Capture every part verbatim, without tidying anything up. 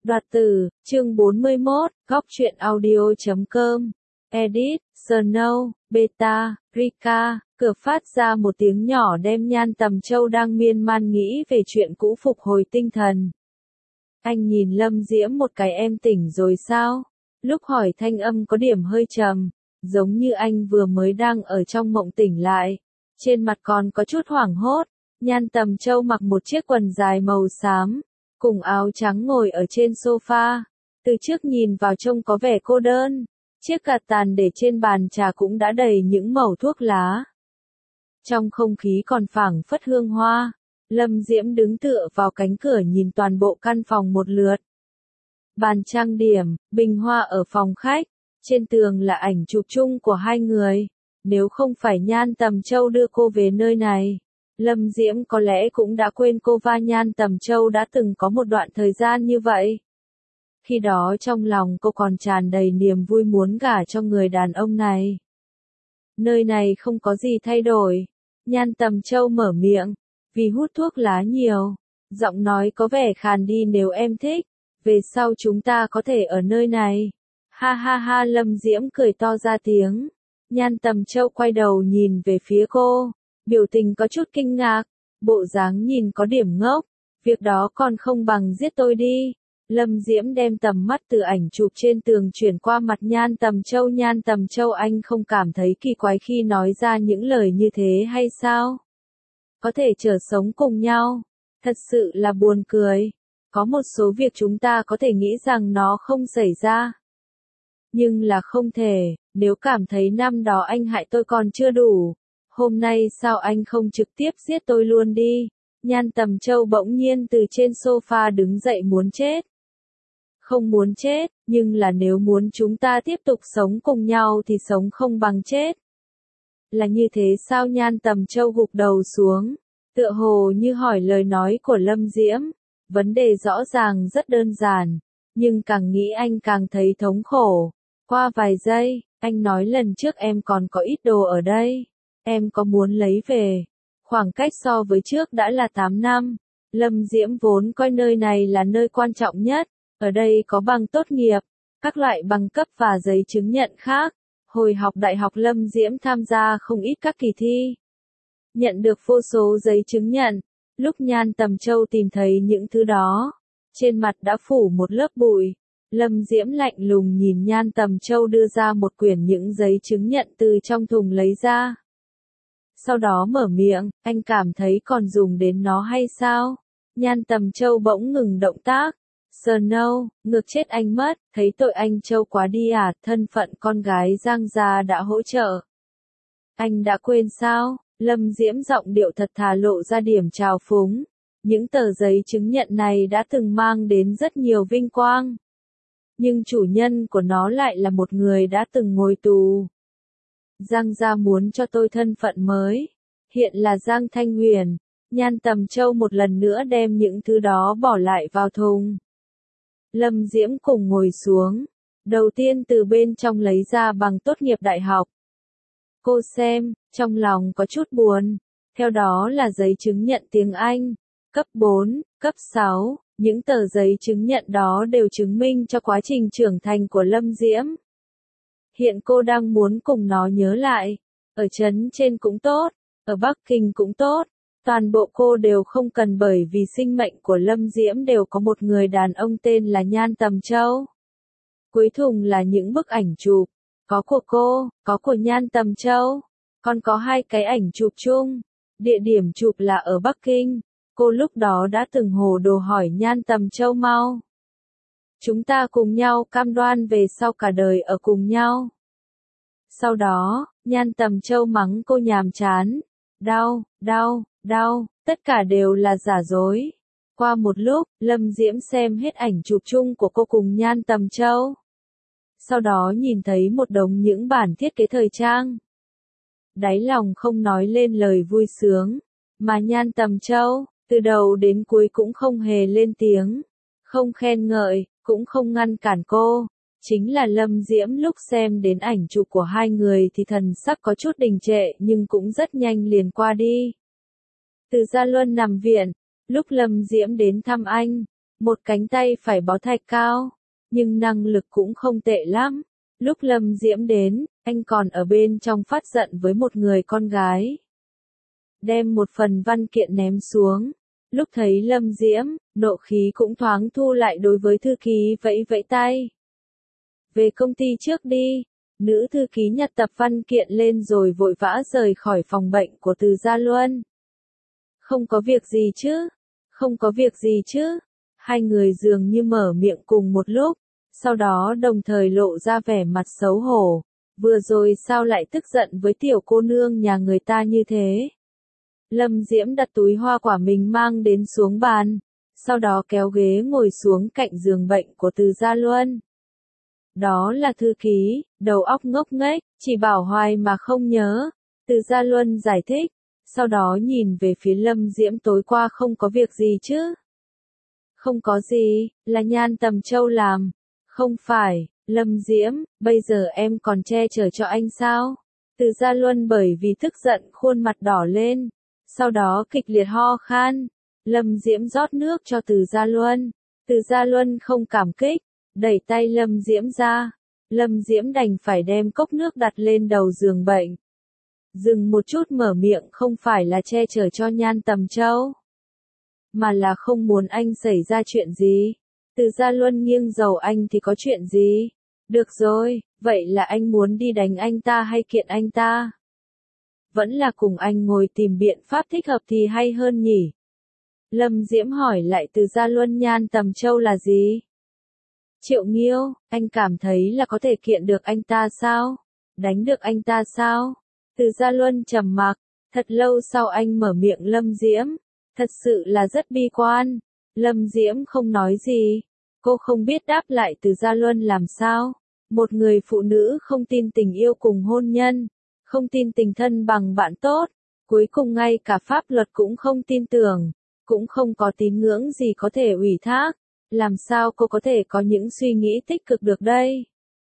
Đoạt tử, chương bốn mươi mốt, góc truyện audio chấm com, edit, Snow, Beta, Rika, cửa phát ra một tiếng nhỏ đem Nhan Tầm Châu đang miên man nghĩ về chuyện cũ phục hồi tinh thần. Anh nhìn Lâm Diễm một cái, em tỉnh rồi sao? Lúc hỏi thanh âm có điểm hơi trầm, giống như anh vừa mới đang ở trong mộng tỉnh lại. Trên mặt còn có chút hoảng hốt, Nhan Tầm Châu mặc một chiếc quần dài màu xám, cùng áo trắng ngồi ở trên sofa. Từ trước nhìn vào trông có vẻ cô đơn, chiếc gạt tàn để trên bàn trà cũng đã đầy những mẩu thuốc lá. Trong không khí còn phảng phất hương hoa, Lâm Diễm đứng tựa vào cánh cửa nhìn toàn bộ căn phòng một lượt. Bàn trang điểm, bình hoa ở phòng khách, trên tường là ảnh chụp chung của hai người. Nếu không phải Nhan Tầm Châu đưa cô về nơi này, Lâm Diễm có lẽ cũng đã quên cô và Nhan Tầm Châu đã từng có một đoạn thời gian như vậy. Khi đó trong lòng cô còn tràn đầy niềm vui muốn gả cho người đàn ông này. Nơi này không có gì thay đổi. Nhan Tầm Châu mở miệng, vì hút thuốc lá nhiều, giọng nói có vẻ khàn đi. Nếu em thích, về sau chúng ta có thể ở nơi này. Ha ha ha, Lâm Diễm cười to ra tiếng. Nhan Tầm Châu quay đầu nhìn về phía cô, biểu tình có chút kinh ngạc, bộ dáng nhìn có điểm ngốc. Việc đó còn không bằng giết tôi đi. Lâm Diễm đem tầm mắt từ ảnh chụp trên tường chuyển qua mặt Nhan Tầm Châu. Nhan Tầm Châu, anh không cảm thấy kỳ quái khi nói ra những lời như thế hay sao? Có thể trở sống cùng nhau, thật sự là buồn cười. Có một số việc chúng ta có thể nghĩ rằng nó không xảy ra, nhưng là không thể. Nếu cảm thấy năm đó anh hại tôi còn chưa đủ, hôm nay sao anh không trực tiếp giết tôi luôn đi? Nhan Tầm Châu bỗng nhiên từ trên sofa đứng dậy, muốn chết. Không muốn chết, nhưng là nếu muốn chúng ta tiếp tục sống cùng nhau thì sống không bằng chết. Là như thế sao? Nhan Tầm Châu gục đầu xuống, tựa hồ như hỏi lời nói của Lâm Diễm. Vấn đề rõ ràng rất đơn giản, nhưng càng nghĩ anh càng thấy thống khổ. Qua vài giây, anh nói, lần trước em còn có ít đồ ở đây, em có muốn lấy về? Khoảng cách so với trước đã là tám năm. Lâm Diễm vốn coi nơi này là nơi quan trọng nhất. Ở đây có bằng tốt nghiệp, các loại bằng cấp và giấy chứng nhận khác. Hồi học đại học Lâm Diễm tham gia không ít các kỳ thi, nhận được vô số giấy chứng nhận. Lúc Nhan Tầm Châu tìm thấy những thứ đó, trên mặt đã phủ một lớp bụi. Lâm Diễm lạnh lùng nhìn Nhan Tầm Châu đưa ra một quyển những giấy chứng nhận từ trong thùng lấy ra. Sau đó mở miệng, anh cảm thấy còn dùng đến nó hay sao? Nhan Tầm Châu bỗng ngừng động tác. Snow, ngược chết anh mất, thấy tội anh Châu quá đi à? Thân phận con gái Giang gia đã hỗ trợ. Anh đã quên sao? Lâm Diễm giọng điệu thật thà lộ ra điểm trào phúng. Những tờ giấy chứng nhận này đã từng mang đến rất nhiều vinh quang, nhưng chủ nhân của nó lại là một người đã từng ngồi tù. Giang gia muốn cho tôi thân phận mới, hiện là Giang Thanh Huyền. Nhan Tầm Châu một lần nữa đem những thứ đó bỏ lại vào thùng. Lâm Diễm cùng ngồi xuống, đầu tiên từ bên trong lấy ra bằng tốt nghiệp đại học. Cô xem, trong lòng có chút buồn. Theo đó là giấy chứng nhận tiếng Anh, cấp bốn, cấp sáu. Những tờ giấy chứng nhận đó đều chứng minh cho quá trình trưởng thành của Lâm Diễm. Hiện cô đang muốn cùng nó nhớ lại. Ở trấn trên cũng tốt, ở Bắc Kinh cũng tốt, toàn bộ cô đều không cần, bởi vì sinh mệnh của Lâm Diễm đều có một người đàn ông tên là Nhan Tầm Châu. Cuối thùng là những bức ảnh chụp, có của cô, có của Nhan Tầm Châu, còn có hai cái ảnh chụp chung. Địa điểm chụp là ở Bắc Kinh. Cô lúc đó đã từng hồ đồ hỏi Nhan Tầm Châu, mau, chúng ta cùng nhau cam đoan về sau cả đời ở cùng nhau. Sau đó, Nhan Tầm Châu mắng cô nhàm chán. Đau, đau, đau, tất cả đều là giả dối. Qua một lúc, Lâm Diễm xem hết ảnh chụp chung của cô cùng Nhan Tầm Châu. Sau đó nhìn thấy một đống những bản thiết kế thời trang. Đáy lòng không nói lên lời vui sướng, mà Nhan Tầm Châu, từ đầu đến cuối cũng không hề lên tiếng, không khen ngợi, cũng không ngăn cản cô. Chính là Lâm Diễm lúc xem đến ảnh chụp của hai người thì thần sắc có chút đình trệ, nhưng cũng rất nhanh liền qua đi. Từ Gia Luân nằm viện, lúc Lâm Diễm đến thăm anh, một cánh tay phải bó thạch cao, nhưng năng lực cũng không tệ lắm. Lúc Lâm Diễm đến, anh còn ở bên trong phát giận với một người con gái. Đem một phần văn kiện ném xuống. Lúc thấy Lâm Diễm, nộ khí cũng thoáng thu lại đối với thư ký vẫy vẫy tay. Về công ty trước đi. Nữ thư ký nhặt tập văn kiện lên rồi vội vã rời khỏi phòng bệnh của Từ Gia Luân. Không có việc gì chứ? Không có việc gì chứ? Hai người dường như mở miệng cùng một lúc, sau đó đồng thời lộ ra vẻ mặt xấu hổ. Vừa rồi sao lại tức giận với tiểu cô nương nhà người ta như thế? Lâm Diễm đặt túi hoa quả mình mang đến xuống bàn, sau đó kéo ghế ngồi xuống cạnh giường bệnh của Từ Gia Luân. Đó là thư ký, đầu óc ngốc nghếch, chỉ bảo hoài mà không nhớ. Từ Gia Luân giải thích, sau đó nhìn về phía Lâm Diễm tối qua không có việc gì chứ? Không có gì, là Nhan Tầm Châu làm. Không phải, Lâm Diễm, bây giờ em còn che chở cho anh sao? Từ Gia Luân bởi vì tức giận khuôn mặt đỏ lên, sau đó kịch liệt ho khan. Lâm Diễm rót nước cho Từ Gia Luân. Từ Gia Luân không cảm kích, đẩy tay Lâm Diễm ra. Lâm Diễm đành phải đem cốc nước đặt lên đầu giường bệnh. Dừng một chút mở miệng không phải là che chở cho Nhan Tầm Châu, mà là không muốn anh xảy ra chuyện gì. Từ Gia Luân nghiêng dầu anh thì có chuyện gì? Được rồi, vậy là anh muốn đi đánh anh ta hay kiện anh ta? Vẫn là cùng anh ngồi tìm biện pháp thích hợp thì hay hơn nhỉ? Lâm Diễm hỏi lại Từ Gia Luân Nhan Tầm Châu là gì? Triệu Nghiêu, anh cảm thấy là có thể kiện được anh ta sao? Đánh được anh ta sao? Từ Gia Luân trầm mặc, thật lâu sau anh mở miệng Lâm Diễm, thật sự là rất bi quan. Lâm Diễm không nói gì, cô không biết đáp lại Từ Gia Luân làm sao. Một người phụ nữ không tin tình yêu cùng hôn nhân, không tin tình thân bằng bạn tốt, cuối cùng ngay cả pháp luật cũng không tin tưởng, cũng không có tín ngưỡng gì có thể ủy thác. Làm sao cô có thể có những suy nghĩ tích cực được đây?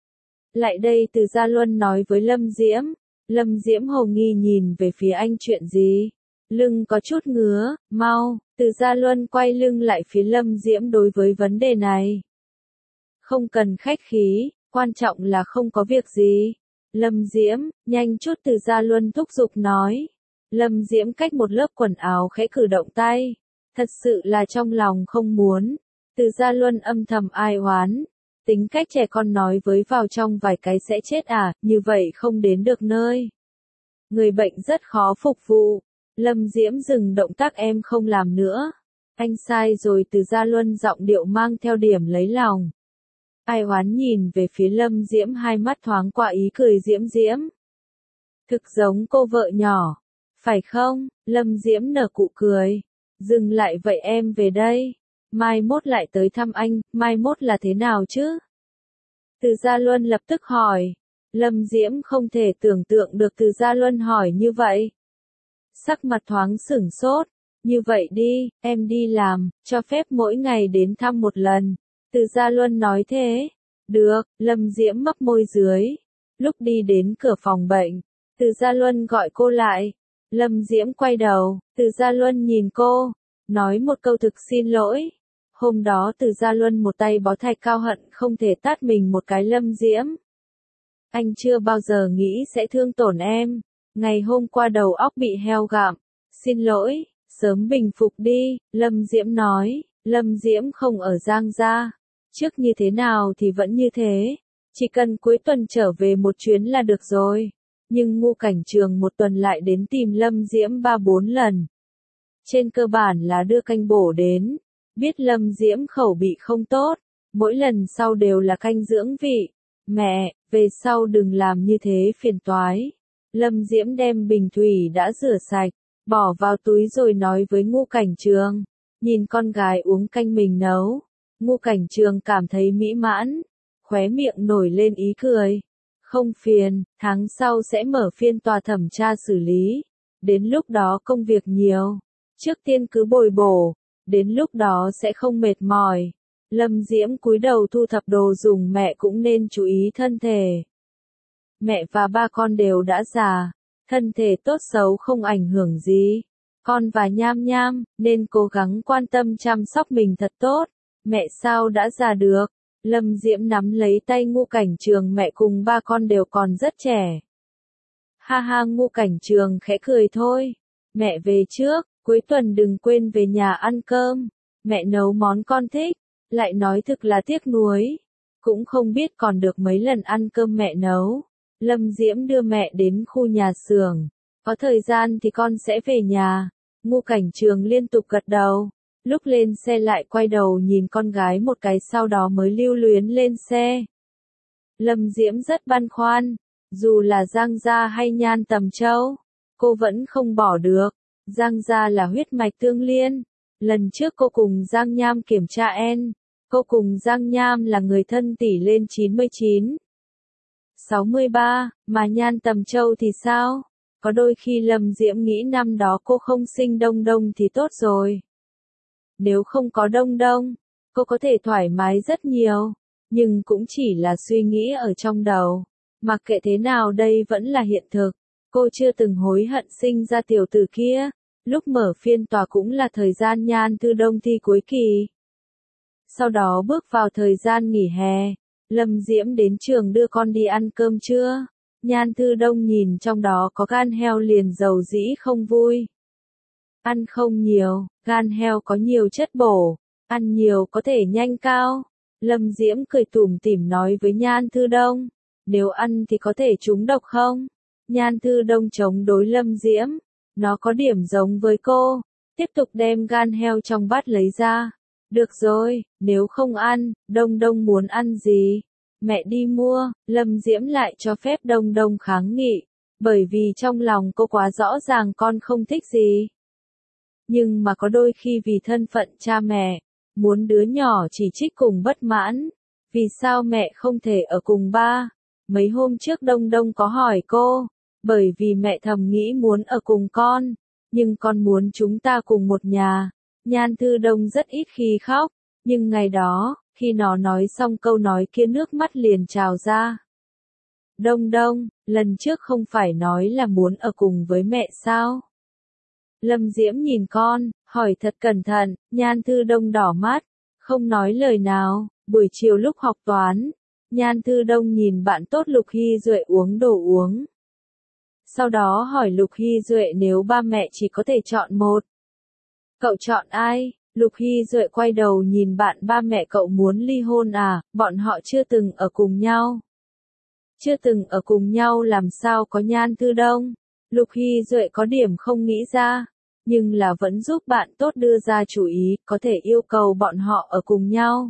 Lại đây Từ Gia Luân nói với Lâm Diễm. Lâm Diễm hồ nghi nhìn về phía anh chuyện gì? Lưng có chút ngứa, mau. Từ Gia Luân quay lưng lại phía Lâm Diễm đối với vấn đề này. Không cần khách khí, quan trọng là không có việc gì. Lâm Diễm, nhanh chút Từ Gia Luân thúc giục nói. Lâm Diễm cách một lớp quần áo khẽ cử động tay. Thật sự là trong lòng không muốn. Từ Gia Luân âm thầm ai oán. Tính cách trẻ con nói với vào trong vài cái sẽ chết à, như vậy không đến được nơi. Người bệnh rất khó phục vụ. Lâm Diễm dừng động tác em không làm nữa. Anh sai rồi Từ Gia Luân giọng điệu mang theo điểm lấy lòng. Ai oán nhìn về phía Lâm Diễm hai mắt thoáng qua ý cười diễm diễm. Thực giống cô vợ nhỏ. Phải không? Lâm Diễm nở cụ cười. Dừng lại vậy em về đây. Mai mốt lại tới thăm anh, mai mốt là thế nào chứ? Từ Gia Luân lập tức hỏi. Lâm Diễm không thể tưởng tượng được Từ Gia Luân hỏi như vậy. Sắc mặt thoáng sửng sốt. Như vậy đi, em đi làm, cho phép mỗi ngày đến thăm một lần. Từ Gia Luân nói thế. Được, Lâm Diễm mấp môi dưới. Lúc đi đến cửa phòng bệnh, Từ Gia Luân gọi cô lại. Lâm Diễm quay đầu, Từ Gia Luân nhìn cô, nói một câu thực xin lỗi. Hôm đó Từ Gia Luân một tay bó thạch cao hận không thể tát mình một cái Lâm Diễm. Anh chưa bao giờ nghĩ sẽ thương tổn em. Ngày hôm qua đầu óc bị heo gặm. Xin lỗi, sớm bình phục đi, Lâm Diễm nói. Lâm Diễm không ở Giang Gia. Trước như thế nào thì vẫn như thế. Chỉ cần cuối tuần trở về một chuyến là được rồi. Nhưng Ngô Cảnh Trường một tuần lại đến tìm Lâm Diễm ba bốn lần. Trên cơ bản là đưa canh bổ đến. Biết Lâm Diễm khẩu bị không tốt. Mỗi lần sau đều là canh dưỡng vị. Mẹ, về sau đừng làm như thế phiền toái. Lâm Diễm đem bình thủy đã rửa sạch, bỏ vào túi rồi nói với Ngô Cảnh Trường. Nhìn con gái uống canh mình nấu. Ngô Cảnh Trường cảm thấy mỹ mãn. Khóe miệng nổi lên ý cười. Không phiền, tháng sau sẽ mở phiên tòa thẩm tra xử lý. Đến lúc đó công việc nhiều. Trước tiên cứ bồi bổ. Đến lúc đó sẽ không mệt mỏi. Lâm Diễm cúi đầu thu thập đồ dùng mẹ cũng nên chú ý thân thể. Mẹ và ba con đều đã già. Thân thể tốt xấu không ảnh hưởng gì. Con và Nham Nham, nên cố gắng quan tâm chăm sóc mình thật tốt. Mẹ sao đã già được? Lâm Diễm nắm lấy tay Ngũ Cảnh Trường, mẹ cùng ba con đều còn rất trẻ. Ha ha, Ngũ Cảnh Trường khẽ cười thôi. Mẹ về trước, cuối tuần đừng quên về nhà ăn cơm. Mẹ nấu món con thích. Lại nói thực là tiếc nuối. Cũng không biết còn được mấy lần ăn cơm mẹ nấu. Lâm Diễm đưa mẹ đến khu nhà xưởng. Có thời gian thì con sẽ về nhà. Ngũ Cảnh Trường liên tục gật đầu. Lúc lên xe lại quay đầu nhìn con gái một cái, sau đó mới lưu luyến lên xe. Lâm Diễm rất băn khoăn. Dù là Giang Gia hay Nhan Tầm Châu, cô vẫn không bỏ được. Giang Gia là huyết mạch tương liên. Lần trước cô cùng Giang Nham kiểm tra en, cô cùng Giang Nham là người thân, tỷ lên chín mươi chín, sáu mươi ba, mà Nhan Tầm Châu thì sao? Có đôi khi Lâm Diễm nghĩ năm đó cô không sinh Đông Đông thì tốt rồi. Nếu không có Đông Đông, cô có thể thoải mái rất nhiều, nhưng cũng chỉ là suy nghĩ ở trong đầu. Mặc kệ thế nào đây vẫn là hiện thực. Cô chưa từng hối hận sinh ra tiểu tử kia. Lúc mở phiên tòa cũng là thời gian Nhan Thư Đông thi cuối kỳ. Sau đó bước vào thời gian nghỉ hè. Lâm Diễm đến trường đưa con đi ăn cơm trưa. Nhan Thư Đông nhìn trong đó có gan heo liền dầu dĩ không vui. Ăn không nhiều, gan heo có nhiều chất bổ. Ăn nhiều có thể nhanh cao. Lâm Diễm cười tủm tỉm nói với Nhan Thư Đông. Nếu ăn thì có thể trúng độc không? Nhan Thư Đông chống đối Lâm Diễm. Nó có điểm giống với cô. Tiếp tục đem gan heo trong bát lấy ra. Được rồi, nếu không ăn, Đông Đông muốn ăn gì? Mẹ đi mua. Lâm Diễm lại cho phép Đông Đông kháng nghị. Bởi vì trong lòng cô quá rõ ràng con không thích gì. Nhưng mà có đôi khi vì thân phận cha mẹ, muốn đứa nhỏ chỉ trích cùng bất mãn. Vì sao mẹ không thể ở cùng ba? Mấy hôm trước Đông Đông có hỏi cô. Bởi vì mẹ thầm nghĩ muốn ở cùng con, nhưng con muốn chúng ta cùng một nhà. Nhan Thư Đông rất ít khi khóc, nhưng ngày đó, khi nó nói xong câu nói kia nước mắt liền trào ra. Đông Đông, lần trước không phải nói là muốn ở cùng với mẹ sao? Lâm Diễm nhìn con, hỏi thật cẩn thận. Nhan Thư Đông đỏ mắt, không nói lời nào. Buổi chiều lúc học toán, Nhan Thư Đông nhìn bạn tốt Lục Hy Duệ uống đồ uống. Sau đó hỏi Lục Hy Duệ nếu ba mẹ chỉ có thể chọn một, cậu chọn ai? Lục Hy Duệ quay đầu nhìn bạn, ba mẹ cậu muốn ly hôn à? Bọn họ chưa từng ở cùng nhau. Chưa từng ở cùng nhau làm sao có Nhan Thư Đông? Lục Hy Duệ có điểm không nghĩ ra, nhưng là vẫn giúp bạn tốt đưa ra chủ ý, có thể yêu cầu bọn họ ở cùng nhau.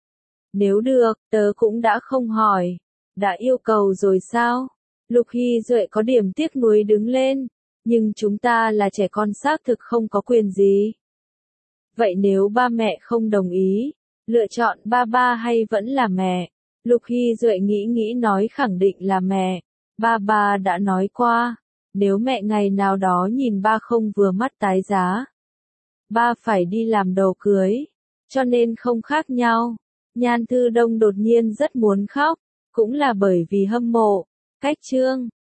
Nếu được, tớ cũng đã không hỏi. Đã yêu cầu rồi sao? Lục Hy Duệ có điểm tiếc nuối đứng lên. Nhưng chúng ta là trẻ con xác thực không có quyền gì. Vậy nếu ba mẹ không đồng ý, lựa chọn ba ba hay vẫn là mẹ? Lục Hy Duệ nghĩ nghĩ nói khẳng định là mẹ. Ba ba đã nói qua, nếu mẹ ngày nào đó nhìn ba không vừa mắt tái giá, ba phải đi làm đồ cưới, cho nên không khác nhau. Nhan Thư Đông đột nhiên rất muốn khóc, cũng là bởi vì hâm mộ. Cách Trương